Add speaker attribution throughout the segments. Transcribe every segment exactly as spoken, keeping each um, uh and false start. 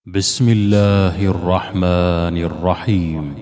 Speaker 1: بسم الله الرحمن الرحيم.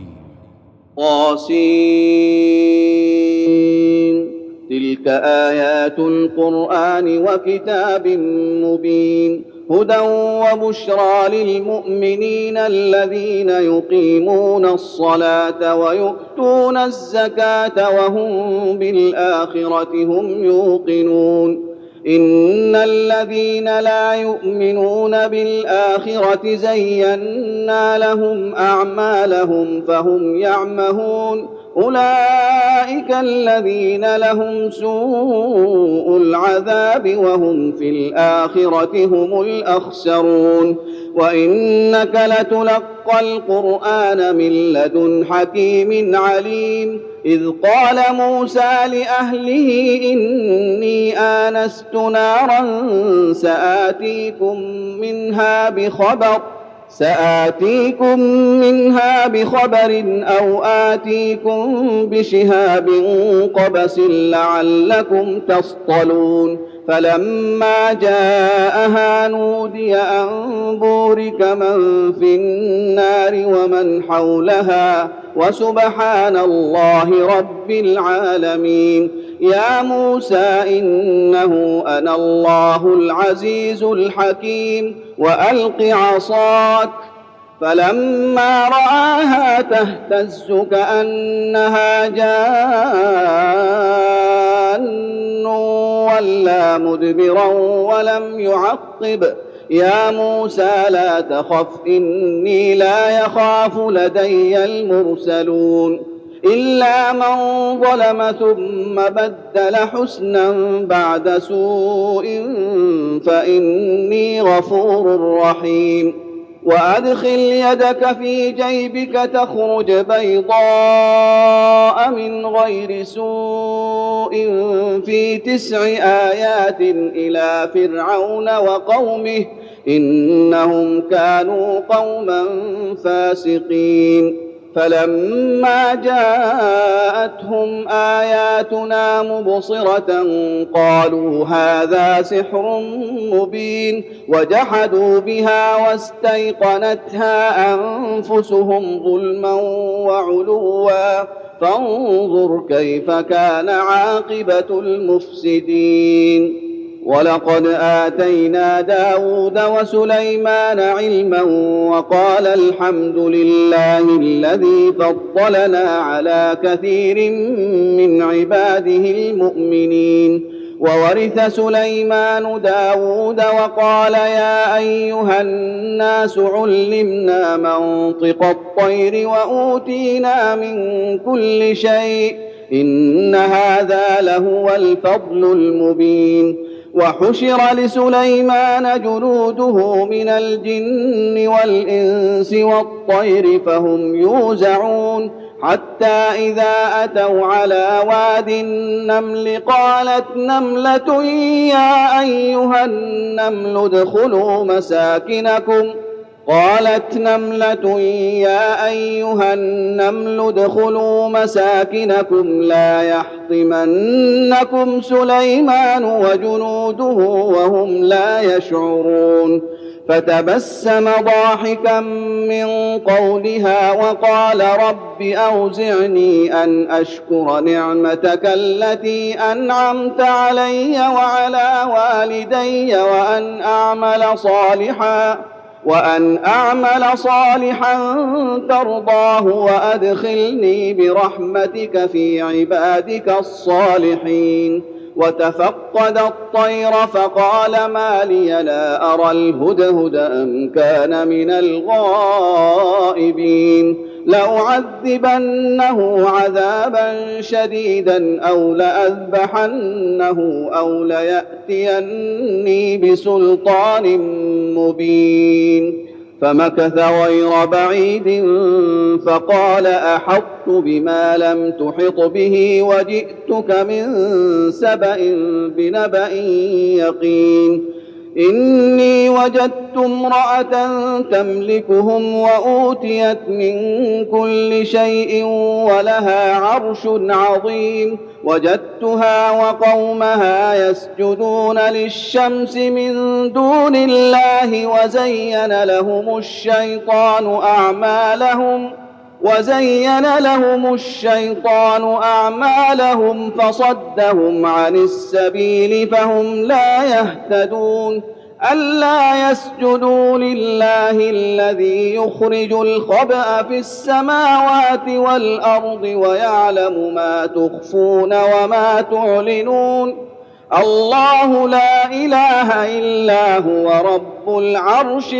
Speaker 2: طاسين. تلك آيات القرآن وكتاب مبين، هدى وبشرى للمؤمنين الذين يقيمون الصلاة ويؤتون الزكاة وهم بالآخرة هم يوقنون. إن الذين لا يؤمنون بالآخرة زينا لهم أعمالهم فهم يعمهون، أولئك الذين لهم سوء العذاب وهم في الآخرة هم الأخسرون. وإنك لتلقى القرآن من لدن حكيم عليم. إذ قال موسى لأهله إني آنست نارا سآتيكم منها بخبر سآتيكم منها بخبر أو آتيكم بشهاب قبس لعلكم تصطلون. فلما جاءها نودي أن بورك من في النار ومن حولها وسبحان الله رب العالمين. يا موسى إنه أنا الله العزيز الحكيم وألق عصاك. فلما رآها تهتز كأنها جان ولا مدبرا ولم يعقب. يا موسى لا تخف إني لا يخاف لدي المرسلون. إلا من ظلم ثم بدل حسنا بعد سوء فإني غفور رحيم. وأدخل يدك في جيبك تخرج بيضاء من غير سوء في تسع آيات إلى فرعون وقومه إنهم كانوا قوما فاسقين. فلما جاءتهم آياتنا مبصرة قالوا هذا سحر مبين، وجحدوا بها واستيقنتها أنفسهم ظلما وعلوا فانظر كيف كان عاقبة المفسدين. ولقد آتينا داود وسليمان علما وقال الحمد لله الذي فضلنا على كثير من عباده المؤمنين. وورث سليمان داود وقال يا أيها الناس علمنا منطق الطير وأوتينا من كل شيء إن هذا لهو الفضل المبين. وحشر لسليمان جنوده من الجن والإنس والطير فهم يوزعون، حتى إذا أتوا على واد النمل قالت نملة يا أيها النمل ادخلوا مساكنكم قالت نملة يا أيها النمل ادخلوا مساكنكم لا يحطمنكم سليمان وجنوده وهم لا يشعرون. فتبسم ضاحكا من قولها وقال رب أوزعني أن أشكر نعمتك التي أنعمت علي وعلى والدي وأن أعمل صالحا وأن أعمل صالحا ترضاه وأدخلني برحمتك في عبادك الصالحين. وتفقد الطير فقال ما لي لا أرى الهدهد أم كان من الغائبين. لأعذبنه عذابا شديدا أو لأذبحنه أو ليأتيني بسلطان مبين. فمكث غير بعيد فقال أحطت بما لم تحط به وجئتك من سبأ بنبأ يقين. إني وجدت امرأة تملكهم وأوتيت من كل شيء ولها عرش عظيم وجدتها وقومها يسجدون للشمس من دون الله وزين لهم الشيطان أعمالهم وزين لهم الشيطان أعمالهم فصدهم عن السبيل فهم لا يهتدون ألا يسجدوا لله الذي يخرج الخبأ في السماوات والأرض ويعلم ما تخفون وما تعلنون الله لا إله إلا هو رب العرش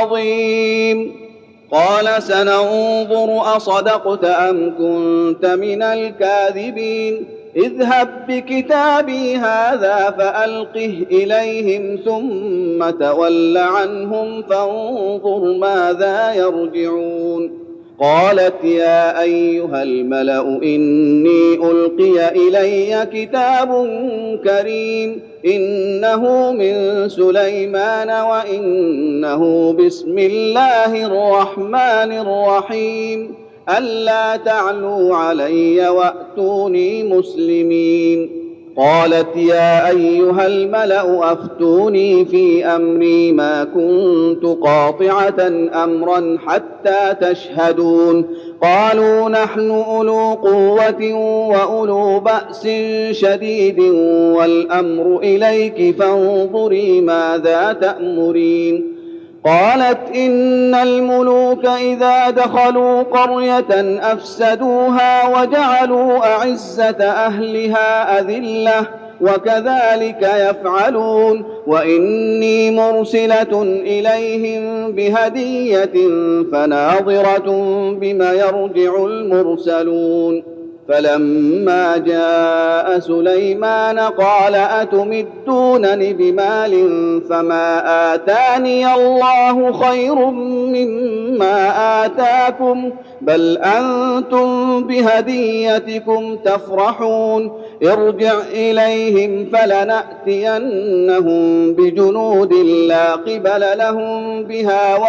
Speaker 2: العظيم قال سننظر أصدقت أم كنت من الكاذبين اذهب بكتابي هذا فألقه إليهم ثم تول عنهم فانظر ماذا يرجعون قالت يا أيها الملأ إني ألقي إلي كتاب كريم إنه من سليمان وإنه بسم الله الرحمن الرحيم ألا تعلوا علي وأتوني مسلمين قالت يا أيها الملأ أفتوني في أمري ما كنت قاطعة أمرا حتى تشهدون قالوا نحن أولو قوة وأولو بأس شديد والأمر إليك فانظري ماذا تأمرين قالت إن الملوك إذا دخلوا قرية أفسدوها وجعلوا أعزة أهلها أذلة وكذلك يفعلون وإني مرسلة إليهم بهدية فناظرة بما يرجع المرسلون فلما جاء سليمان قال أتمدونني بمال فما آتاني الله خير مما آتاكم بل أنتم بهديتكم تفرحون ارجع إليهم فلنأتينهم بجنود لا قبل لهم بها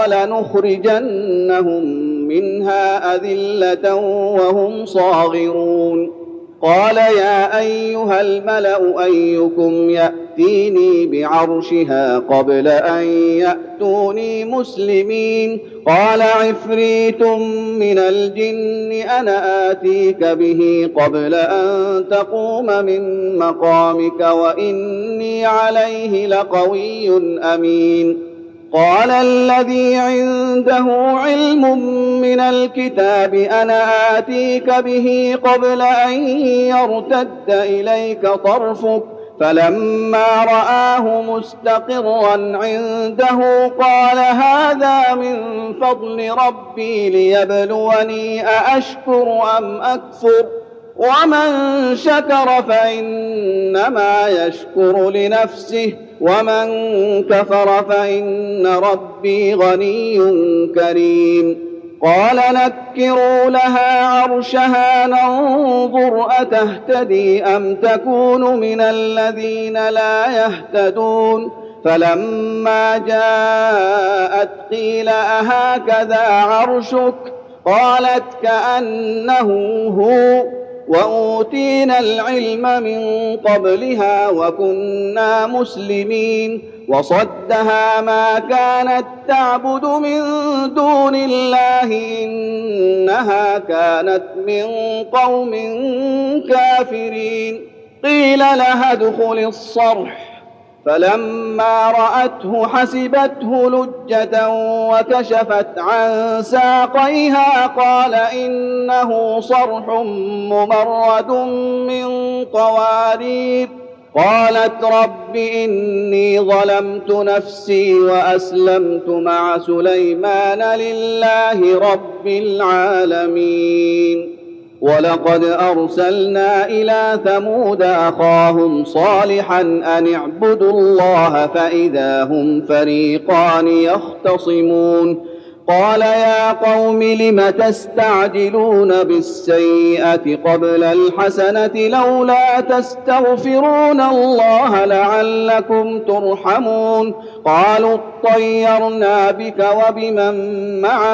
Speaker 2: ولنخرجنهم منها أذلة وهم صاغرون قال يا أيها الملأ أيكم يأتيني بعرشها قبل أن يأتوني مسلمين قال عفريت من الجن أنا آتيك به قبل أن تقوم من مقامك وإني عليه لقوي أمين قال الذي عنده علم من الكتاب أنا آتيك به قبل أن يرتد إليك طرفك فلما رآه مستقرا عنده قال هذا من فضل ربي ليبلوني أأشكر أم أكفر ومن شكر فإنما يشكر لنفسه ومن كفر فإن ربي غني كريم قال نكروا لها عرشها ننظر أتهتدي أم تكون من الذين لا يهتدون فلما جاءت قيل أهكذا عرشك قالت كأنه هو وأوتينا العلم من قبلها وكنا مسلمين وصدها ما كانت تعبد من دون الله إنها كانت من قوم كافرين قيل لها ادخل الصرح فلما رأته حسبته لجة وكشفت عن ساقيها قال إنه صرح ممرد من قوارير قالت رب إني ظلمت نفسي وأسلمت مع سليمان لله رب العالمين ولقد أرسلنا إلى ثمود أخاهم صالحا أن اعبدوا الله فإذا هم فريقان يختصمون قال يا قوم لم تستعجلون بالسيئة قبل الحسنة لولا تستغفرون الله لعلكم ترحمون قالوا اطيرنا بك وبمن معك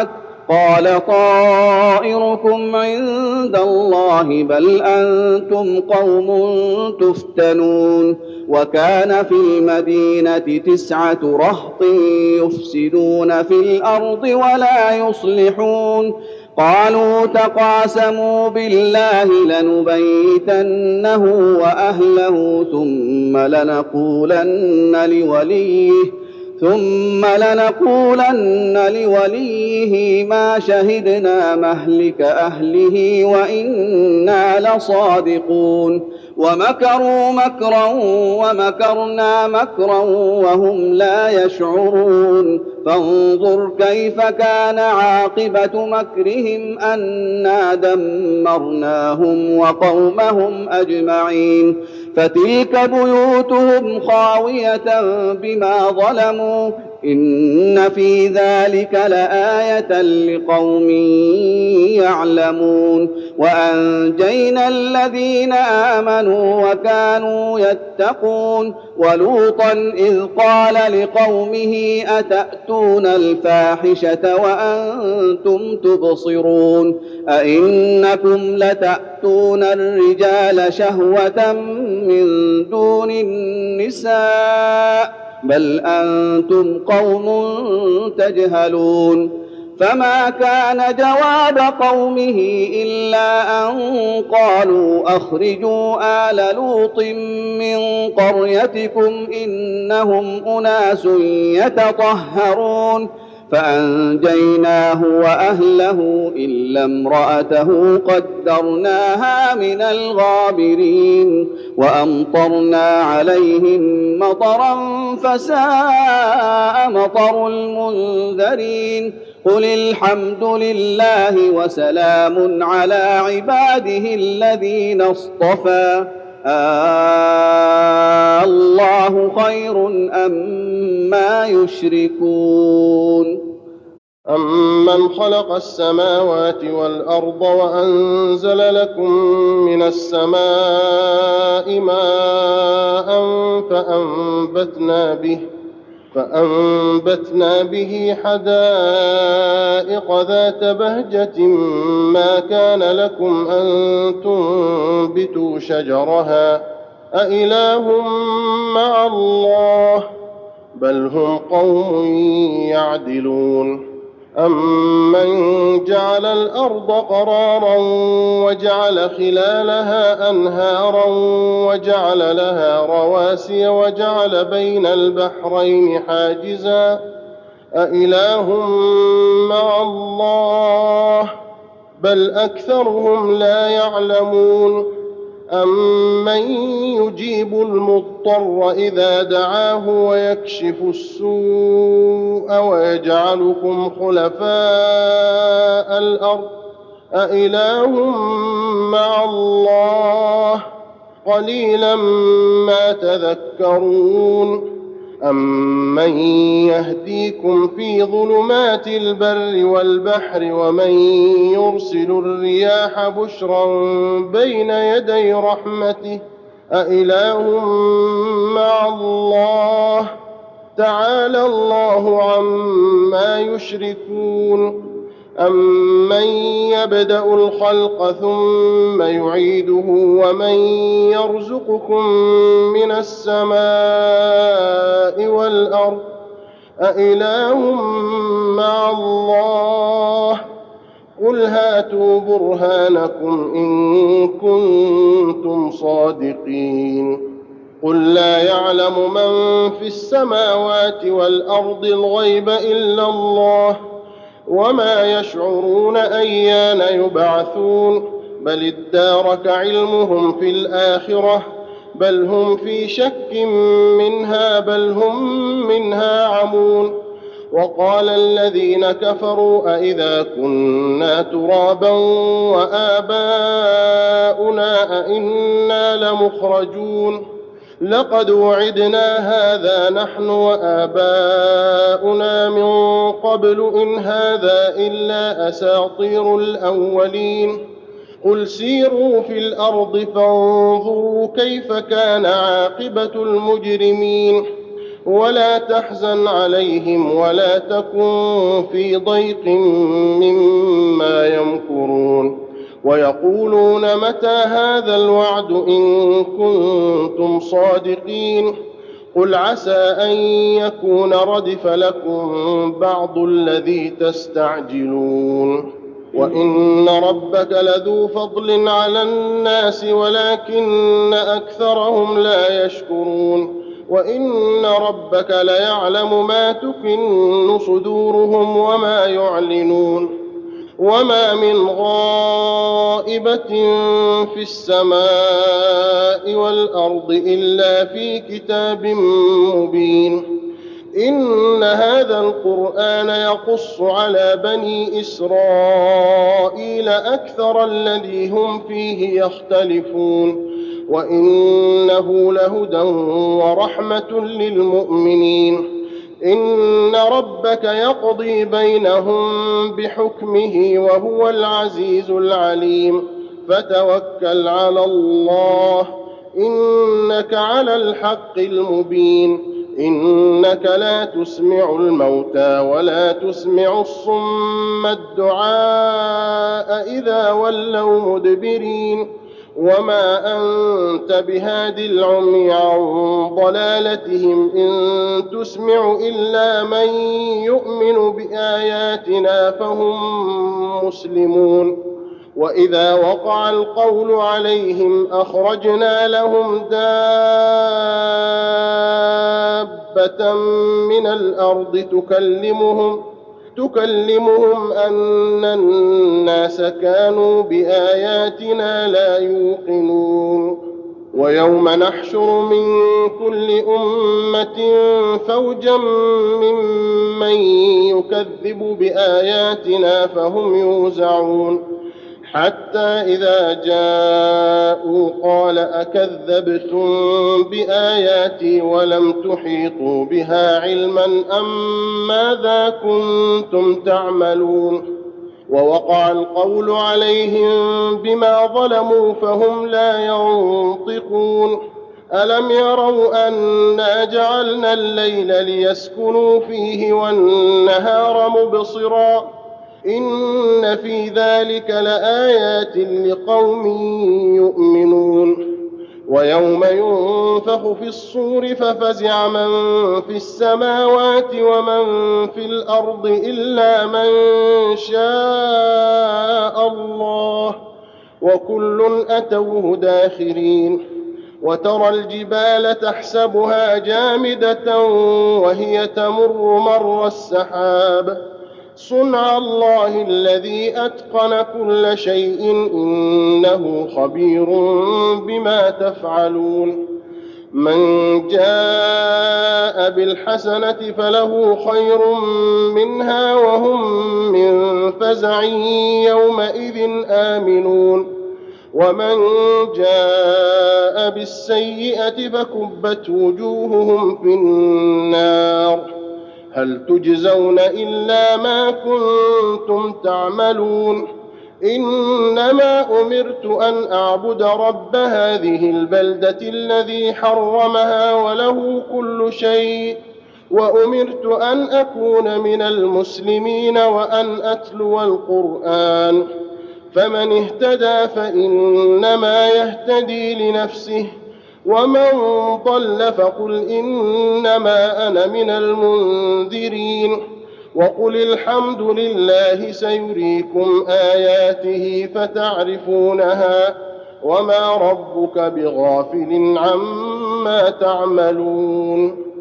Speaker 2: قال طائركم عند الله بل أنتم قوم تفتنون وكان في المدينة تسعة رهط يفسدون في الأرض ولا يصلحون قالوا تقاسموا بالله لنبيتنه وأهله ثم لنقولن لوليه ثم لنقولن لوليه ما شهدنا مهلك أهله وإنا لصادقون ومكروا مكرا ومكرنا مكرا وهم لا يشعرون فانظر كيف كان عاقبة مكرهم أنا دمرناهم وقومهم أجمعين فتلك بيوتهم خاوية بما ظلموا إن في ذلك لآية لقوم يعلمون وأنجينا الذين آمنوا وكانوا يتقون ولوطا إذ قال لقومه أتأتون الفاحشة وأنتم تبصرون أئنكم لتأتون الرجال شهوة من دون النساء بل أنتم قوم تجهلون فما كان جواب قومه إلا أن قالوا أخرجوا آل لوط من قريتكم إنهم أناس يتطهرون فأنجيناه وأهله إلا امرأته قدرناها من الغابرين وأمطرنا عليهم مطرا فساء مطر المنذرين قل الحمد لله وسلام على عباده الذين اصطفى آه الله خير أما يشركون
Speaker 3: أمن خلق السماوات والأرض وأنزل لكم من السماء ماء فأنبتنا به فأنبتنا به حدائق ذات بهجة ما كان لكم أن تنبتوا شجرها أإله مع الله بل هم قوم يعدلون أمن جعل الأرض قرارا وجعل خلالها أنهارا وجعل لها رواسي وجعل بين البحرين حاجزا أإله مع الله بل أكثرهم لا يعلمون أمن يجيب المضطر إذا دعاه ويكشف السوء ويجعلكم خلفاء الأرض أإله مع الله قليلا ما تذكرون أمن يهديكم في ظلمات البر والبحر ومن يرسل الرياح بشرا بين يدي رحمته أإله مع الله تعالى الله عما يشركون أمن يبدأ الخلق ثم يعيده ومن يرزقكم من السماء والأرض أإله مع الله قل هاتوا برهانكم إن كنتم صادقين قل لا يعلم من في السماوات والأرض الغيب إلا الله وما يشعرون أيان يبعثون بل ادارك علمهم في الآخرة بل هم في شك منها بل هم منها عمون وقال الذين كفروا أئذا كنا ترابا وآباؤنا أئنا لمخرجون لقد وعدنا هذا نحن وآباؤنا من قبل إن هذا إلا أساطير الأولين قل سيروا في الأرض فانظروا كيف كان عاقبة المجرمين ولا تحزن عليهم ولا تكن في ضيق مما يمكرون ويقولون متى هذا الوعد إن كنتم صادقين قل عسى أن يكون ردف لكم بعض الذي تستعجلون وإن ربك لذو فضل على الناس ولكن أكثرهم لا يشكرون وإن ربك ليعلم ما تكن صدورهم وما يعلنون وما من غائبة في السماء والأرض إلا في كتاب مبين إن هذا القرآن يقص على بني إسرائيل أكثر الذي هم فيه يختلفون وإنه لهدى ورحمة للمؤمنين إن ربك يقضي بينهم بحكمه وهو العزيز العليم فتوكل على الله إنك على الحق المبين إنك لا تسمع الموتى ولا تسمع الصم الدعاء إذا ولوا مدبرين وما أنت بهاد العمي عن ضلالتهم إن تسمع إلا من يؤمن بآياتنا فهم مسلمون وإذا وقع القول عليهم أخرجنا لهم دابة من الأرض تكلمهم تكلمهم أن الناس كانوا بآياتنا لا يوقنون ويوم نحشر من كل أمة فوجا ممن يكذب بآياتنا فهم يوزعون حتى إذا جاءوا قال أكذبتم بآياتي ولم تحيطوا بها علما أم ماذا كنتم تعملون ووقع القول عليهم بما ظلموا فهم لا ينطقون ألم يروا أنا جعلنا الليل ليسكنوا فيه والنهار مبصرا إن في ذلك لآيات لقوم يؤمنون ويوم ينفخ في الصور ففزع من في السماوات ومن في الأرض إلا من شاء الله وكل أتوه داخرين وترى الجبال تحسبها جامدة وهي تمر مر السحاب صنع الله الذي أتقن كل شيء إنه خبير بما تفعلون من جاء بالحسنة فله خير منها وهم من فزع يومئذ آمنون ومن جاء بالسيئة فكبت وجوههم في النار هل تجزون إلا ما كنتم تعملون إنما أمرت أن أعبد رب هذه البلدة الذي حرمها وله كل شيء وأمرت أن أكون من المسلمين وأن أتلو القرآن فمن اهتدى فإنما يهتدي لنفسه ومن ضل فقل إنما أنا من المنذرين وقل الحمد لله سيريكم آياته فتعرفونها وما ربك بغافل عما تعملون